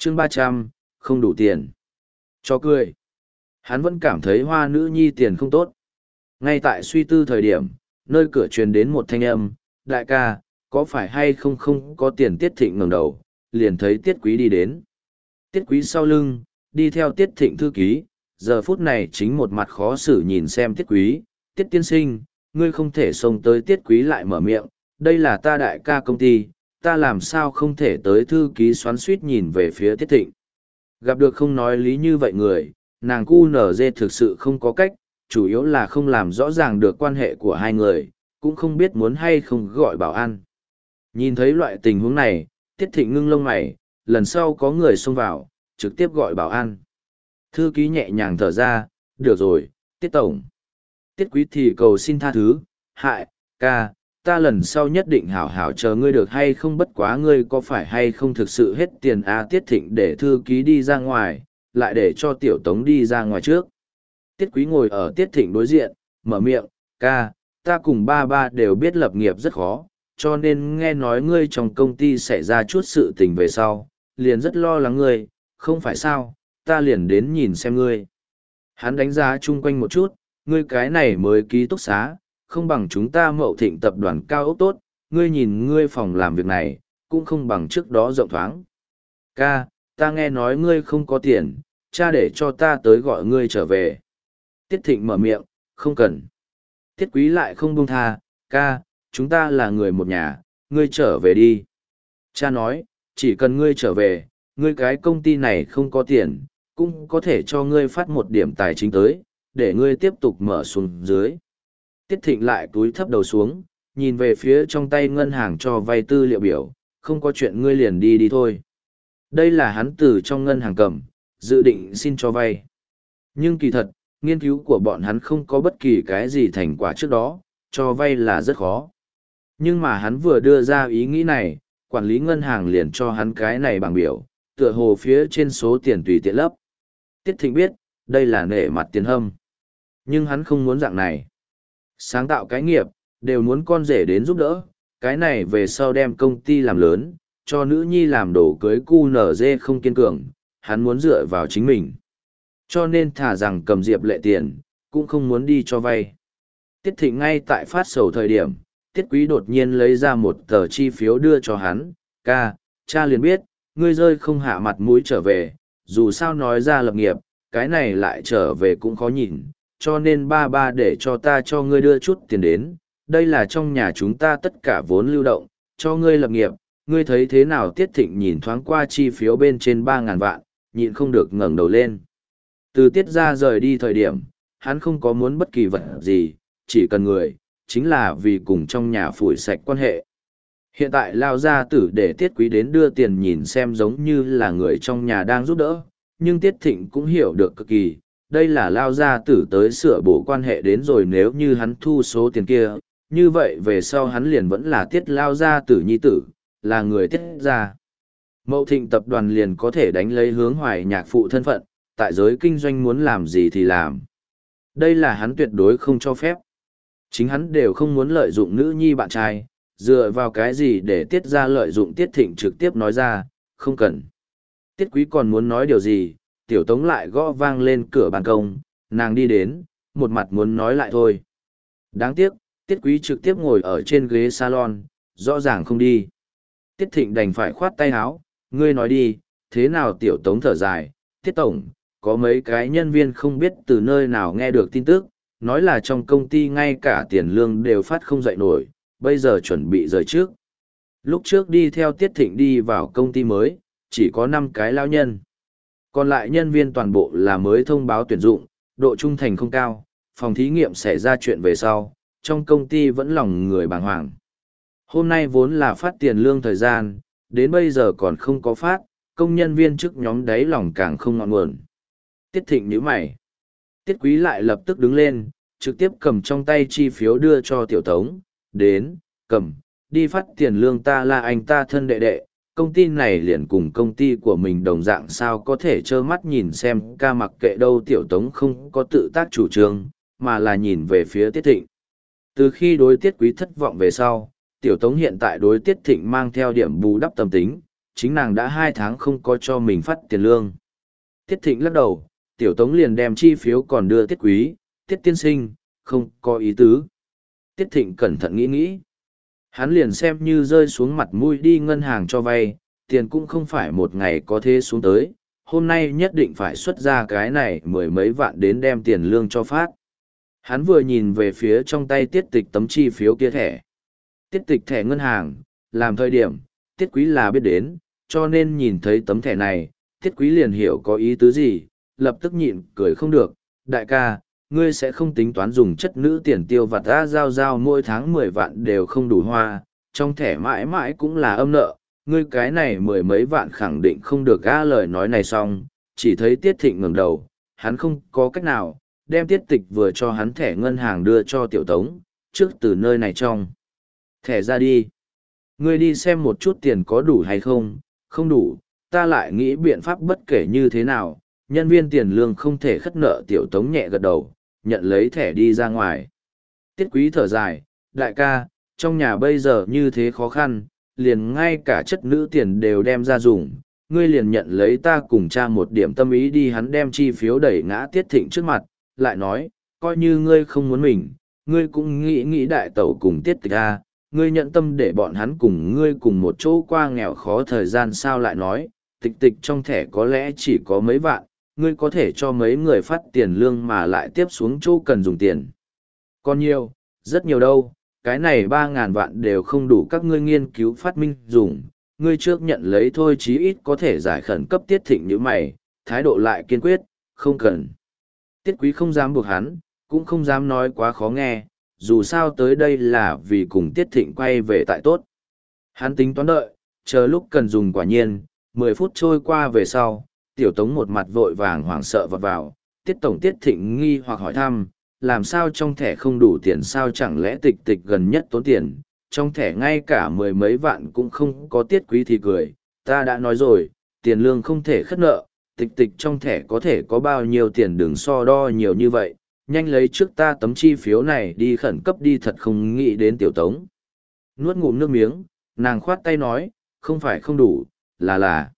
chương 300, không đủ tiền. Cho cười. Hắn vẫn cảm thấy hoa nữ nhi tiền không tốt. Ngay tại suy tư thời điểm, nơi cửa truyền đến một thanh âm, đại ca, có phải hay không không có tiền. Tiết Thịnh ngẩng đầu, liền thấy Tiết Quý đi đến. Tiết Quý sau lưng, đi theo Tiết Thịnh thư ký, giờ phút này chính một mặt khó xử nhìn xem Tiết Quý. Tiết tiên sinh, ngươi không thể xông tới. Tiết Quý lại mở miệng, đây là ta đại ca công ty, ta làm sao không thể tới. Thư ký xoắn xuýt nhìn về phía Tiết Thịnh. Gặp được không nói lý như vậy người, nàng QNZ thực sự không có cách, chủ yếu là không làm rõ ràng được quan hệ của hai người, cũng không biết muốn hay không gọi bảo an. Nhìn thấy loại tình huống này, Tiết Thịnh ngưng lông mày, lần sau có người xông vào, trực tiếp gọi bảo an. Thư ký nhẹ nhàng thở ra, được rồi, Tiết Tổng. Tiết Quý thì cầu xin tha thứ, hại, ca, ta lần sau nhất định hảo hảo chờ ngươi được hay không, bất quá ngươi có phải hay không thực sự hết tiền à. Tiết Thịnh để thư ký đi ra ngoài, lại để cho Tiểu Tống đi ra ngoài trước. Tiết Quý ngồi ở Tiết Thịnh đối diện, mở miệng, ca, ta cùng ba ba đều biết lập nghiệp rất khó, cho nên nghe nói ngươi trong công ty xảy ra chút sự tình về sau, liền rất lo lắng ngươi, không phải sao, ta liền đến nhìn xem ngươi. Hắn đánh giá chung quanh một chút, ngươi cái này mới ký túc xá, không bằng chúng ta Mậu Thịnh tập đoàn cao ốc tốt, ngươi nhìn ngươi phòng làm việc này, cũng không bằng trước đó rộng thoáng. Ca, ta nghe nói ngươi không có tiền, cha để cho ta tới gọi ngươi trở về. Tiết Thịnh mở miệng, không cần. Tiết Quý lại không buông tha, ca, chúng ta là người một nhà, ngươi trở về đi. Cha nói, chỉ cần ngươi trở về, ngươi cái công ty này không có tiền, cũng có thể cho ngươi phát một điểm tài chính tới, để ngươi tiếp tục mở xuống dưới. Tiết Thịnh lại túi thấp đầu xuống, nhìn về phía trong tay ngân hàng cho vay tư liệu biểu, không có chuyện ngươi liền đi đi thôi. Đây là hắn từ trong ngân hàng cầm, dự định xin cho vay. Nhưng kỳ thật, nghiên cứu của bọn hắn không có bất kỳ cái gì thành quả trước đó, cho vay là rất khó. Nhưng mà hắn vừa đưa ra ý nghĩ này, quản lý ngân hàng liền cho hắn cái này bảng biểu, tựa hồ phía trên số tiền tùy tiện lấp. Tiết Thịnh biết, đây là nể mặt tiền hâm. Nhưng hắn không muốn dạng này. Sáng tạo cái nghiệp, đều muốn con rể đến giúp đỡ, cái này về sau đem công ty làm lớn, cho nữ nhi làm đồ cưới QNZ không kiên cường, hắn muốn dựa vào chính mình. Cho nên thả rằng cầm Diệp Lệ tiền, cũng không muốn đi cho vay. Tiết Thịnh ngay tại phát sầu thời điểm, Tiết Quý đột nhiên lấy ra một tờ chi phiếu đưa cho hắn, ca, cha liền biết, ngươi rơi không hạ mặt mũi trở về, dù sao nói ra lập nghiệp, cái này lại trở về cũng khó nhìn, cho nên ba ba để cho ta cho ngươi đưa chút tiền đến, đây là trong nhà chúng ta tất cả vốn lưu động, cho ngươi lập nghiệp, ngươi thấy thế nào. Tiết Thịnh nhìn thoáng qua chi phiếu bên trên 3.000 vạn, nhịn không được ngẩng đầu lên. Từ Tiết ra rời đi thời điểm, hắn không có muốn bất kỳ vật gì, chỉ cần người, chính là vì cùng trong nhà phủi sạch quan hệ. Hiện tại lao gia tử để Tiết Quý đến đưa tiền nhìn xem giống như là người trong nhà đang giúp đỡ, nhưng Tiết Thịnh cũng hiểu được cực kỳ, đây là lao gia tử tới sửa bổ quan hệ đến rồi, nếu như hắn thu số tiền kia, như vậy về sau hắn liền vẫn là Tiết lao gia tử nhi tử, là người Tiết gia. Mậu Thịnh tập đoàn liền có thể đánh lấy Hướng Hoài nhạc phụ thân phận, tại giới kinh doanh muốn làm gì thì làm. Đây là hắn tuyệt đối không cho phép. Chính hắn đều không muốn lợi dụng nữ nhi bạn trai, dựa vào cái gì để Tiết ra lợi dụng. Tiết Thịnh trực tiếp nói ra, không cần. Tiết Quý còn muốn nói điều gì, Tiểu Tống lại gõ vang lên cửa ban công, nàng đi đến, một mặt muốn nói lại thôi. Đáng tiếc, Tiết Quý trực tiếp ngồi ở trên ghế salon, rõ ràng không đi. Tiết Thịnh đành phải khoát tay áo, ngươi nói đi, thế nào. Tiểu Tống thở dài, Tiết Tổng, có mấy cái nhân viên không biết từ nơi nào nghe được tin tức, nói là trong công ty ngay cả tiền lương đều phát không dậy nổi, bây giờ chuẩn bị rời trước. Lúc trước đi theo Tiết Thịnh đi vào công ty mới, chỉ có 5 cái lao nhân. Còn lại nhân viên toàn bộ là mới thông báo tuyển dụng, độ trung thành không cao, phòng thí nghiệm xảy ra chuyện về sau, trong công ty vẫn lòng người bàng hoàng. Hôm nay vốn là phát tiền lương thời gian, đến bây giờ còn không có phát, công nhân viên chức nhóm đáy lòng càng không ngọn nguồn. Tiết Thịnh nhíu mày. Tiết Quý lại lập tức đứng lên, trực tiếp cầm trong tay chi phiếu đưa cho Tiểu Tống, đến, cầm, đi phát tiền lương, ta là anh ta thân đệ đệ, công ty này liền cùng công ty của mình đồng dạng, sao có thể trơ mắt nhìn xem ca mặc kệ đâu. Tiểu Tống không có tự tác chủ trương, mà là nhìn về phía Tiết Thịnh. Từ khi đối Tiết Quý thất vọng về sau, Tiểu Tống hiện tại đối Tiết Thịnh mang theo điểm bù đắp tâm tính, chính nàng đã 2 tháng không có cho mình phát tiền lương. Tiết Thịnh lắc đầu, Tiểu Tống liền đem chi phiếu còn đưa Tiết Quý, Tiết tiên sinh, không có ý tứ. Tiết Thịnh cẩn thận nghĩ nghĩ. Hắn liền xem như rơi xuống mặt mũi đi ngân hàng cho vay, tiền cũng không phải một ngày có thế xuống tới, hôm nay nhất định phải xuất ra cái này 10 mấy vạn đến đem tiền lương cho phát. Hắn vừa nhìn về phía trong tay Tiết Tịch tấm chi phiếu kia thẻ. Tiết Tịch thẻ ngân hàng, làm thời điểm, Tiết Quý là biết đến, cho nên nhìn thấy tấm thẻ này, Tiết Quý liền hiểu có ý tứ gì, lập tức nhịn cười không được. Đại ca, ngươi sẽ không tính toán dùng chất nữ tiền tiêu vặt ra giao mỗi tháng 10 vạn đều không đủ hoa, trong thẻ mãi mãi cũng là âm nợ, ngươi cái này 10 mấy vạn khẳng định không được ga lời nói này xong, chỉ thấy Tiết Thịnh ngẩng đầu, hắn không có cách nào, đem Tiết Tịch vừa cho hắn thẻ ngân hàng đưa cho Tiểu Tống, trước từ nơi này trong. Thẻ ra đi. Ngươi đi xem một chút tiền có đủ hay không, không đủ, ta lại nghĩ biện pháp bất kể như thế nào, nhân viên tiền lương không thể khất nợ. Tiểu Tống nhẹ gật đầu, nhận lấy thẻ đi ra ngoài. Tiết Quý thở dài, đại ca, trong nhà bây giờ như thế khó khăn, liền ngay cả chất nữ tiền đều đem ra dùng, ngươi liền nhận lấy ta cùng cha một điểm tâm ý đi. Hắn đem chi phiếu đẩy ngã Tiết Thịnh trước mặt, lại nói, coi như ngươi không muốn mình, ngươi cũng nghĩ đại tẩu cùng Tiết Tịch a, ngươi nhận tâm để bọn hắn cùng ngươi cùng một chỗ qua nghèo khó thời gian sao. Lại nói, Tịch trong thẻ có lẽ chỉ có mấy vạn, ngươi có thể cho mấy người phát tiền lương mà lại tiếp xuống chỗ cần dùng tiền. Còn nhiều, rất nhiều đâu, cái này 3.000 vạn đều không đủ các ngươi nghiên cứu phát minh dùng, ngươi trước nhận lấy thôi, chí ít có thể giải khẩn cấp. Tiết Thịnh như mày, thái độ lại kiên quyết, không cần. Tiết Quý không dám buộc hắn, cũng không dám nói quá khó nghe, dù sao tới đây là vì cùng Tiết Thịnh quay về tại tốt. Hắn tính toán đợi, chờ lúc cần dùng. Quả nhiên, 10 phút trôi qua về sau, Tiểu Tống một mặt vội vàng hoảng sợ vọt vào. Tiết tổng. Tiết Thịnh nghi hoặc hỏi thăm, làm sao trong thẻ không đủ tiền sao, chẳng lẽ Tịch gần nhất tốn tiền, trong thẻ ngay cả 10 mấy vạn cũng không có. Tiết Quý thì cười, ta đã nói rồi, tiền lương không thể khất nợ, Tịch trong thẻ có thể có bao nhiêu tiền đừng so đo nhiều như vậy, nhanh lấy trước ta tấm chi phiếu này đi khẩn cấp đi. Thật không nghĩ đến. Tiểu Tống nuốt ngụm nước miếng, nàng khoát tay nói, không phải không đủ, là